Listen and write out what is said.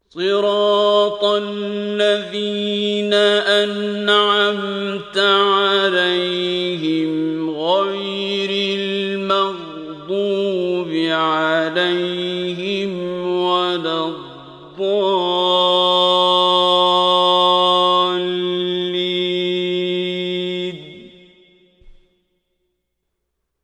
صراط الذين أنعمت عليهم غير المغضوب عليهم ولا الضالين. عليهم ولا الضالين.